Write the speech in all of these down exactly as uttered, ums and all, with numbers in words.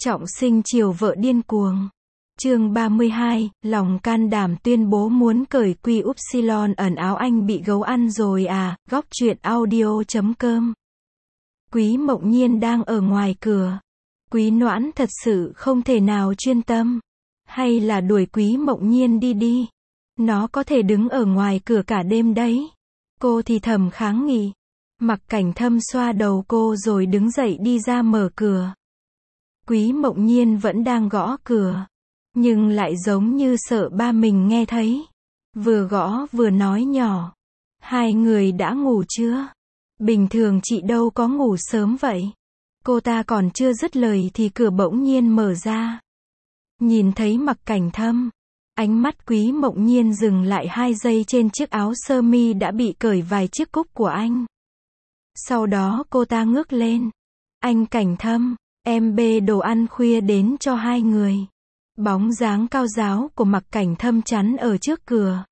Trọng sinh chiều vợ điên cuồng. Chương ba mươi hai, lòng can đảm tuyên bố muốn cởi quy upsilon ẩn áo anh bị gấu ăn rồi à, góc truyện audio chấm com. Quý Mộng Nhiên đang ở ngoài cửa. Quý Noãn thật sự không thể nào chuyên tâm. Hay là đuổi Quý Mộng Nhiên đi đi. Nó có thể đứng ở ngoài cửa cả đêm đấy. Cô thì thầm kháng nghị. Mặc Cảnh Thâm xoa đầu cô rồi đứng dậy đi ra mở cửa. Quý Mộng Nhiên vẫn đang gõ cửa. Nhưng lại giống như sợ ba mình nghe thấy. Vừa gõ vừa nói nhỏ. Hai người đã ngủ chưa? Bình thường chị đâu có ngủ sớm vậy. Cô ta còn chưa dứt lời thì cửa bỗng nhiên mở ra. Nhìn thấy Mặc Cảnh Thâm. Ánh mắt Quý Mộng Nhiên dừng lại hai giây trên chiếc áo sơ mi đã bị cởi vài chiếc cúc của anh. Sau đó cô ta ngước lên. Anh Cảnh Thâm, em bê đồ ăn khuya đến cho hai người. Bóng dáng cao ráo của Mặc Cảnh Thâm chắn ở trước cửa.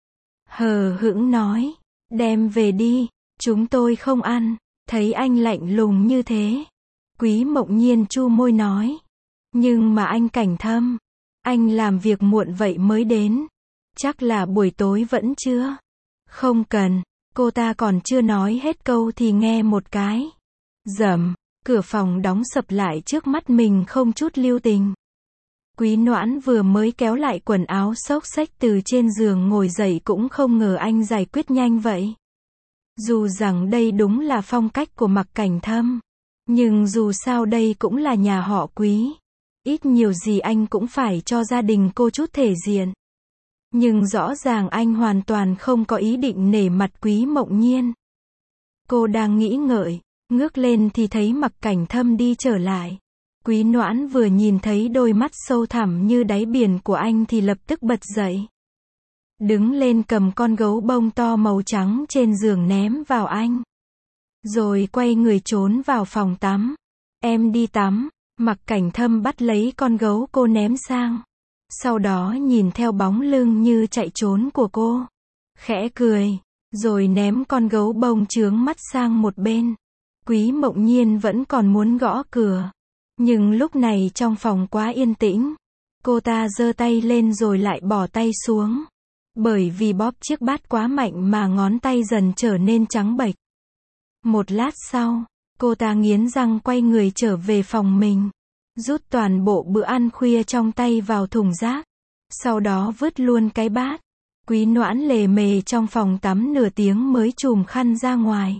Hờ hững nói, đem về đi, chúng tôi không ăn. Thấy anh lạnh lùng như thế. Quý Mộng Nhiên chu môi nói. Nhưng mà anh Cảnh Thâm, anh làm việc muộn vậy mới đến. Chắc là buổi tối vẫn chưa. Không cần, cô ta còn chưa nói hết câu thì nghe một cái. Rầm, cửa phòng đóng sập lại trước mắt mình không chút lưu tình. Quý Noãn vừa mới kéo lại quần áo xốc xếch từ trên giường ngồi dậy cũng không ngờ anh giải quyết nhanh vậy. Dù rằng đây đúng là phong cách của Mặc Cảnh Thâm. Nhưng dù sao đây cũng là nhà họ Quý. Ít nhiều gì anh cũng phải cho gia đình cô chút thể diện. Nhưng rõ ràng anh hoàn toàn không có ý định nể mặt Quý Mộng Nhiên. Cô đang nghĩ ngợi, ngước lên thì thấy Mặc Cảnh Thâm đi trở lại. Quý Noãn vừa nhìn thấy đôi mắt sâu thẳm như đáy biển của anh thì lập tức bật dậy. Đứng lên cầm con gấu bông to màu trắng trên giường ném vào anh. Rồi quay người trốn vào phòng tắm. Em đi tắm. Mặc Cảnh Thâm bắt lấy con gấu cô ném sang. Sau đó nhìn theo bóng lưng như chạy trốn của cô. Khẽ cười. Rồi ném con gấu bông chướng mắt sang một bên. Quý Mộng Nhiên vẫn còn muốn gõ cửa. Nhưng lúc này trong phòng quá yên tĩnh. Cô ta giơ tay lên rồi lại bỏ tay xuống. Bởi vì bóp chiếc bát quá mạnh mà ngón tay dần trở nên trắng bệch. Một lát sau, cô ta nghiến răng quay người trở về phòng mình. Rút toàn bộ bữa ăn khuya trong tay vào thùng rác. Sau đó vứt luôn cái bát. Quý Noãn lề mề trong phòng tắm nửa tiếng mới chùm khăn ra ngoài.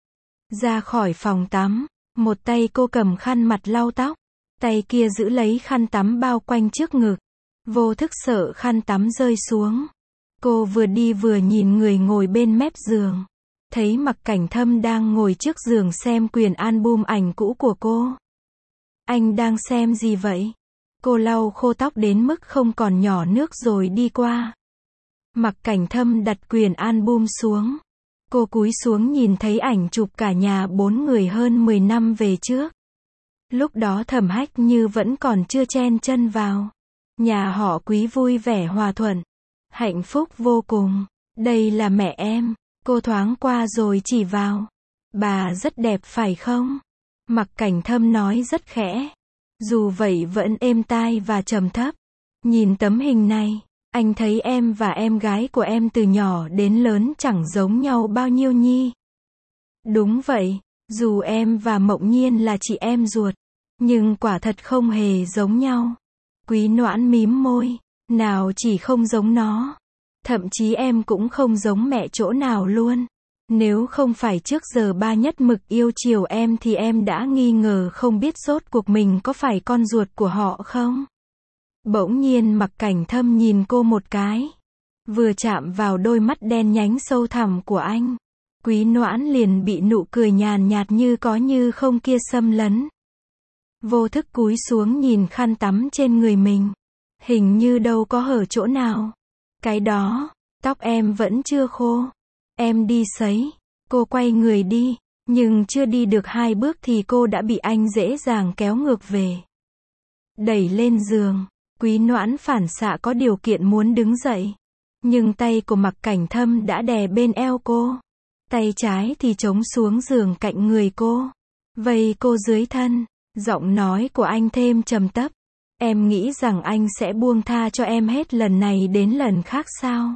Ra khỏi phòng tắm, một tay cô cầm khăn mặt lau tóc. Tay kia giữ lấy khăn tắm bao quanh trước ngực. Vô thức sợ khăn tắm rơi xuống. Cô vừa đi vừa nhìn người ngồi bên mép giường. Thấy Mặc Cảnh Thâm đang ngồi trước giường xem quyển album ảnh cũ của cô. Anh đang xem gì vậy? Cô lau khô tóc đến mức không còn nhỏ nước rồi đi qua. Mặc Cảnh Thâm đặt quyển album xuống. Cô cúi xuống nhìn thấy ảnh chụp cả nhà bốn người hơn mười năm về trước. Lúc đó Thẩm Hách Như vẫn còn chưa chen chân vào. Nhà họ Quý vui vẻ hòa thuận. Hạnh phúc vô cùng. Đây là mẹ em. Cô thoáng qua rồi chỉ vào. Bà rất đẹp phải không? Mặc Cảnh Thâm nói rất khẽ. Dù vậy vẫn êm tai và trầm thấp. Nhìn tấm hình này, anh thấy em và em gái của em từ nhỏ đến lớn chẳng giống nhau bao nhiêu nhi. Đúng vậy, dù em và Mộng Nhiên là chị em ruột, nhưng quả thật không hề giống nhau. Quý Noãn mím môi, nào chỉ không giống nó. Thậm chí em cũng không giống mẹ chỗ nào luôn. Nếu không phải trước giờ ba nhất mực yêu chiều em thì em đã nghi ngờ không biết rốt cuộc mình có phải con ruột của họ không? Bỗng nhiên Mặc Cảnh Thâm nhìn cô một cái. Vừa chạm vào đôi mắt đen nhánh sâu thẳm của anh. Quý Noãn liền bị nụ cười nhàn nhạt như có như không kia xâm lấn. Vô thức cúi xuống nhìn khăn tắm trên người mình. Hình như đâu có hở chỗ nào. Cái đó, tóc em vẫn chưa khô. Em đi sấy. Cô quay người đi, nhưng chưa đi được hai bước thì cô đã bị anh dễ dàng kéo ngược về. Đẩy lên giường, Quý Noãn phản xạ có điều kiện muốn đứng dậy. Nhưng tay của Mặc Cảnh Thâm đã đè bên eo cô. Tay trái thì chống xuống giường cạnh người cô. Vây cô dưới thân. Giọng nói của anh thêm trầm thấp. Em nghĩ rằng anh sẽ buông tha cho em hết lần này đến lần khác sao?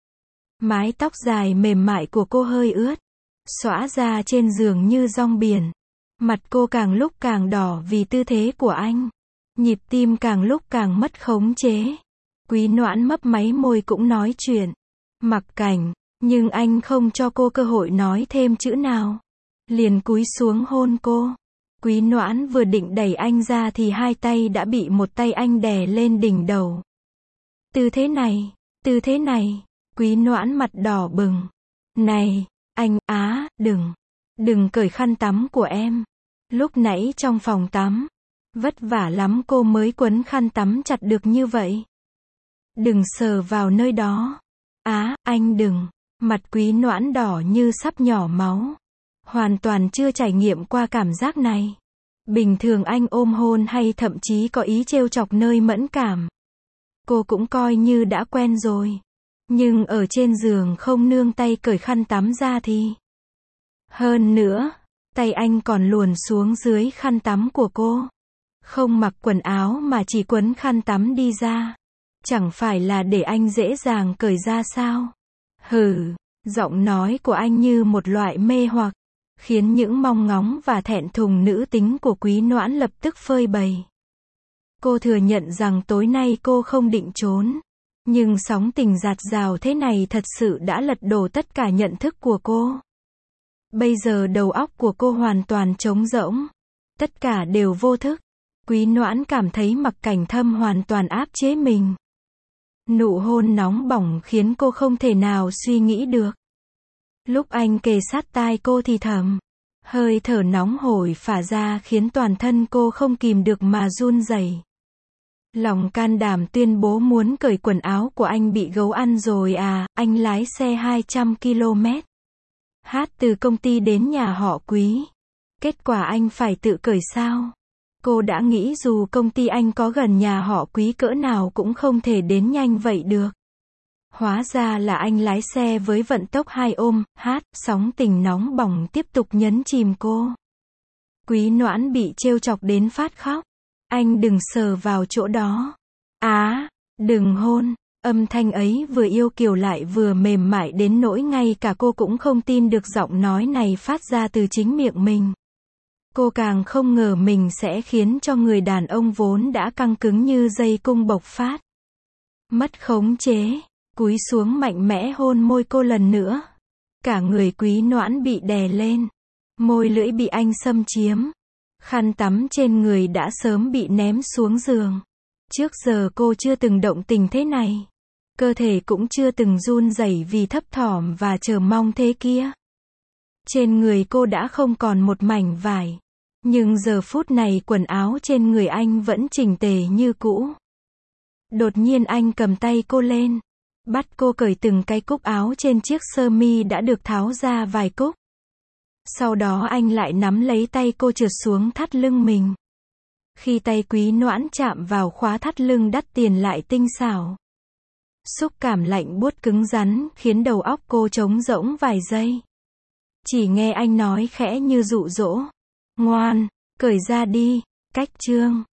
Mái tóc dài mềm mại của cô hơi ướt, xõa ra trên giường như rong biển. Mặt cô càng lúc càng đỏ vì tư thế của anh. Nhịp tim càng lúc càng mất khống chế. Quý Noãn mấp máy môi cũng nói chuyện. Mặc Cảnh, nhưng anh không cho cô cơ hội nói thêm chữ nào. Liền cúi xuống hôn cô. Quý Noãn vừa định đẩy anh ra thì hai tay đã bị một tay anh đè lên đỉnh đầu. Tư thế này, tư thế này, Quý Noãn mặt đỏ bừng. Này, anh, á, đừng, đừng cởi khăn tắm của em. Lúc nãy trong phòng tắm, vất vả lắm cô mới quấn khăn tắm chặt được như vậy. Đừng sờ vào nơi đó. Á, anh đừng. Mặt Quý Noãn đỏ như sắp nhỏ máu. Hoàn toàn chưa trải nghiệm qua cảm giác này. Bình thường anh ôm hôn hay thậm chí có ý trêu chọc nơi mẫn cảm, cô cũng coi như đã quen rồi. Nhưng ở trên giường không nương tay cởi khăn tắm ra thì... Hơn nữa, tay anh còn luồn xuống dưới khăn tắm của cô. Không mặc quần áo mà chỉ quấn khăn tắm đi ra. Chẳng phải là để anh dễ dàng cởi ra sao? Hừ, giọng nói của anh như một loại mê hoặc, khiến những mong ngóng và thẹn thùng nữ tính của Quý Noãn lập tức phơi bày. Cô thừa nhận rằng tối nay cô không định trốn. Nhưng sóng tình dạt dào thế này thật sự đã lật đổ tất cả nhận thức của cô. Bây giờ đầu óc của cô hoàn toàn trống rỗng. Tất cả đều vô thức. Quý Noãn cảm thấy Mặc Cảnh Thâm hoàn toàn áp chế mình. Nụ hôn nóng bỏng khiến cô không thể nào suy nghĩ được. Lúc anh kề sát tai cô thì thầm, hơi thở nóng hổi phả ra khiến toàn thân cô không kìm được mà run rẩy. Lòng can đảm tuyên bố muốn cởi quần áo của anh bị gấu ăn rồi à, anh lái xe hai trăm ki lô mét. Hát từ công ty đến nhà họ Quý. Kết quả anh phải tự cởi sao? Cô đã nghĩ dù công ty anh có gần nhà họ Quý cỡ nào cũng không thể đến nhanh vậy được. Hóa ra là anh lái xe với vận tốc hai ôm, hát, sóng tình nóng bỏng tiếp tục nhấn chìm cô. Quý Noãn bị trêu chọc đến phát khóc. Anh đừng sờ vào chỗ đó. Á, đừng hôn. Âm thanh ấy vừa yêu kiều lại vừa mềm mại đến nỗi ngay cả cô cũng không tin được giọng nói này phát ra từ chính miệng mình. Cô càng không ngờ mình sẽ khiến cho người đàn ông vốn đã căng cứng như dây cung bộc phát. Mất khống chế, cúi xuống mạnh mẽ hôn môi cô lần nữa. Cả người Quý Noãn bị đè lên. Môi lưỡi bị anh xâm chiếm. Khăn tắm trên người đã sớm bị ném xuống giường. Trước giờ cô chưa từng động tình thế này. Cơ thể cũng chưa từng run rẩy vì thấp thỏm và chờ mong thế kia. Trên người cô đã không còn một mảnh vải. Nhưng giờ phút này quần áo trên người anh vẫn chỉnh tề như cũ. Đột nhiên anh cầm tay cô lên. Bắt cô cởi từng cái cúc áo trên chiếc sơ mi đã được tháo ra vài cúc. Sau đó anh lại nắm lấy tay cô trượt xuống thắt lưng mình. Khi tay Quý Noãn chạm vào khóa thắt lưng đắt tiền lại tinh xảo. Xúc cảm lạnh buốt cứng rắn khiến đầu óc cô trống rỗng vài giây. Chỉ nghe anh nói khẽ như dụ dỗ. Ngoan, cởi ra đi. Cách chương